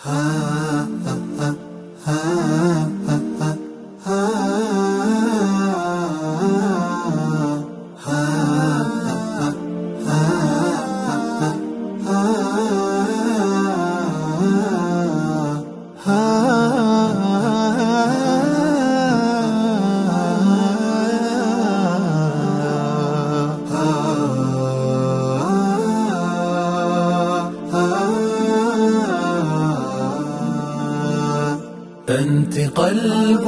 أنت قلب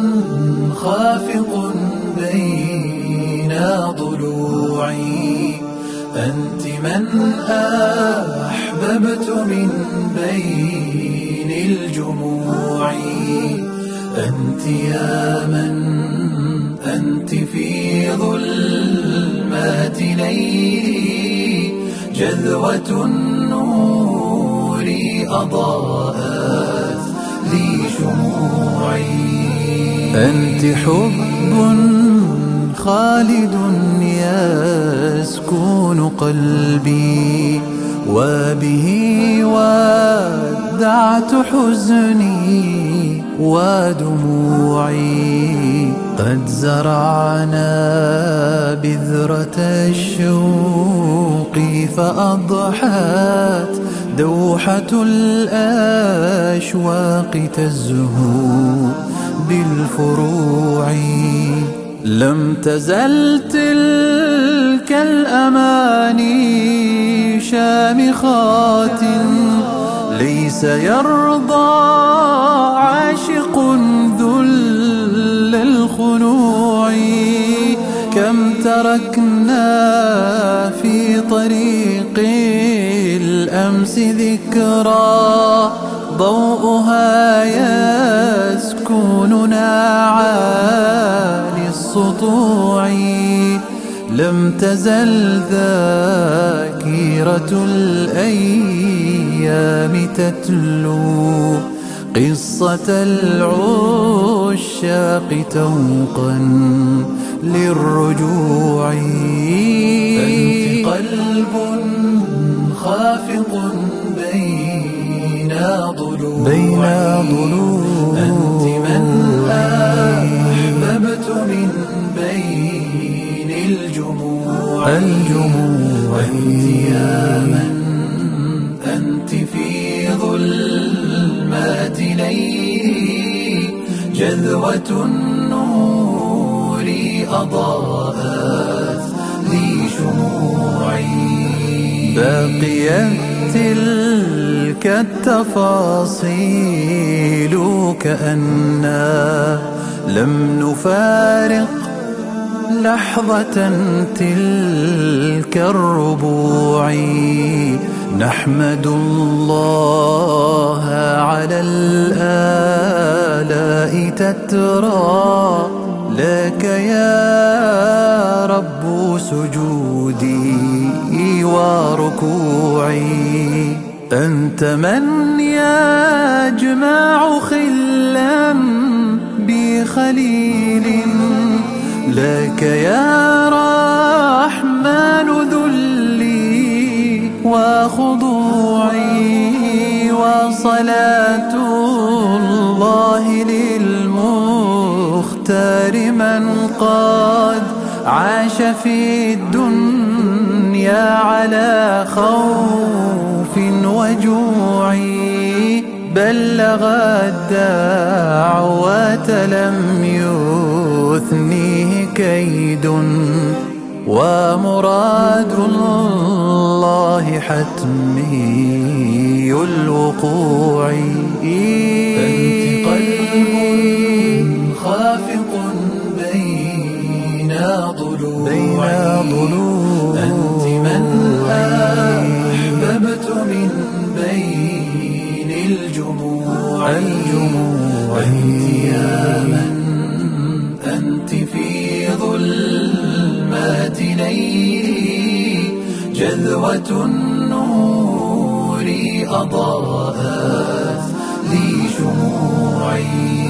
خافق بين ضلوعي، أنت من أحببت من بين الجموع، أنت يا من أنت في ظلمات ليلي، جذوة النور أضاءت لي شموعي. أنت حب خالد يسكن قلبي، وبه ودعت حزني ودموعي. قد زرعنا بذرة الشوق فأضحت دوحة الأشواق تزهو بالفروع. لم تزل تلك الأماني شامخات، ليس يرضى عاشق ذل الخنوع. كم تركنا في طريق الأمس ذكرى، ضوءها يسكننا عالي السطوع. لم تزل ذاكرة الأيام تتلو قصة العشاق توقا للرجوع. أنت قلب خافق بين ضلوعي، أنت من أحببت من بين الجموع. أنت يا من أنت في ظلمات ليلي، جذوة النور أضاءت لي شموعي. بقيت تلك التفاصيل كأننا لم نفارق لحظة تلك الربوع. نحمد الله على الآلاء تترى، لك يا رب سجودي وركوعي. أنت من يجمع خلا بخليل، لك يا رحمن ذلي وخضوعي. وصلاة الله للمختار من قد عاش في الدنيا على خوف وجوع. بلغ الدعوة لم يثنيه كيد، ومراد الله حتمي الوقوع. أنت قلب خافق بين ضلوعي، أنت من أحببت من بين الجموع. أنت يا من أنت في ظلمات ليلي، جذوة النور أضاءت لي شموعي.